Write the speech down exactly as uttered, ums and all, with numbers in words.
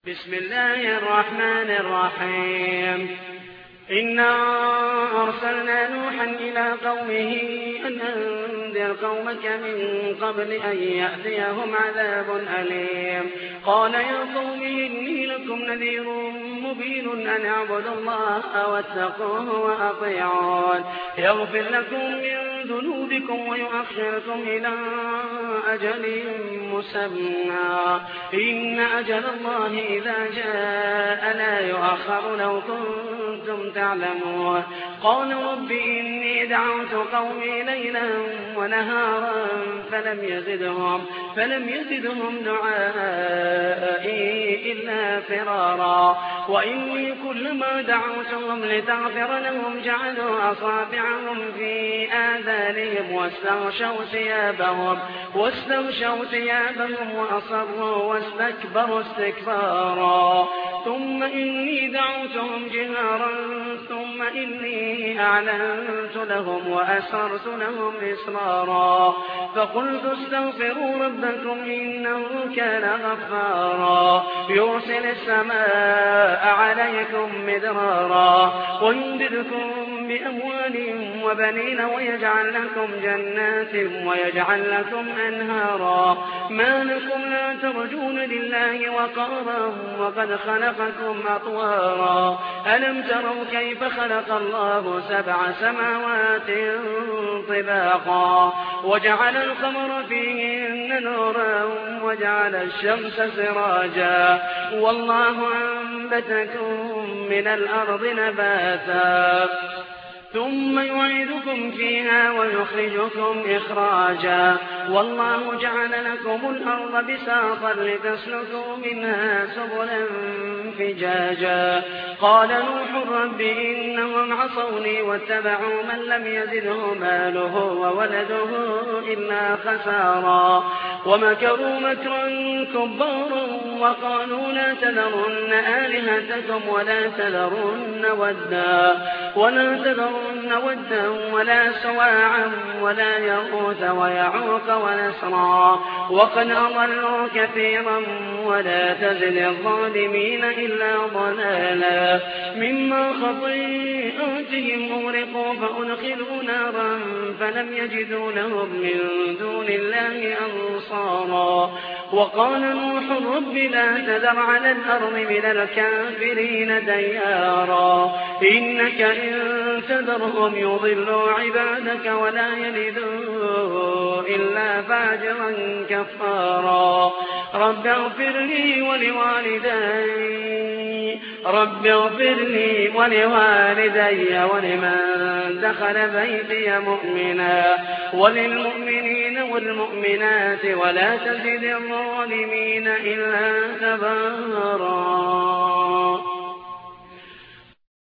بسم الله الرحمن الرحيم إنا أرسلنا نوحا إلى قومه أن أنذر قومك من قبل أن يأتيهم عذاب أليم قال يا قوم إني لكم نذير مبين أن اعبدوا الله واتقوه وأطيعون يغفر لكم من ذنوبكم ويؤخركم إلى أجل مسمى إن أجل الله إذا جاء لا يؤخر لو كنتم تعلمون قال رب إني دعوت قومي ليلا ونهارا فلم يزدهم فلم يزدهم دعائي إلا فرارا وإني كلما دعوتهم لتغفر لهم جعلوا أصابعهم في آذانهم واستغشوا ثيابهم واستغشوا ثيابهم وأصروا واستكبروا استكبارا ثم إني دعوتهم جهارا ثم إني أعلنت لهم وأسررت لهم إسرارا فقلت استغفروا ربكم إنه كان غفارا يرسل السماء عليكم مدرارا ويمددكم بأموال وبنين ويجعل لكم جنات ويجعل لكم أنهارا ما لكم لا ترجون لله وقارا وقد خلقكم أطوارا ألم تروا كيف خلق الله سبع سماوات طباقا وجعل القمر فيهن نورا وجعل الشمس سراجا والله أنبتكم من الأرض نباتا ثم يعيدكم فيها ويخرجكم إخراجا والله جعل لكم الأرض بساطا لتسلكوا منها سبلا فجاجا قال نوح رب إنهم عصوني واتبعوا من لم يزده ماله وولده إلا خسارا ومكروا مكرا كبارا وقالوا لا تذرن آلهتكم ولا تذرن ودا ولا تذرن ودا ولا سواعا ولا يغوث ويعوق ونسرا وقد أضلوا كثيرا ولا تزد الظالمين إلا ضلالا مما خطيئاتهم أغرقوا فأدخلوا نارا فلم يجدوا لهم من دون الله أنصارا وقال نوح رب لا تذر على الأرض من الكافرين ديارا إنك إن تذرهم يضلوا عبادك ولا يلدوا إلا فاجرا كفارا رب اغفر لي ولوالدي رب اغفر لي ولوالدي ولمن دخل بيتي مؤمنا وللمؤمنين والمؤمنات ولا تزد الظالمين إلا تبارا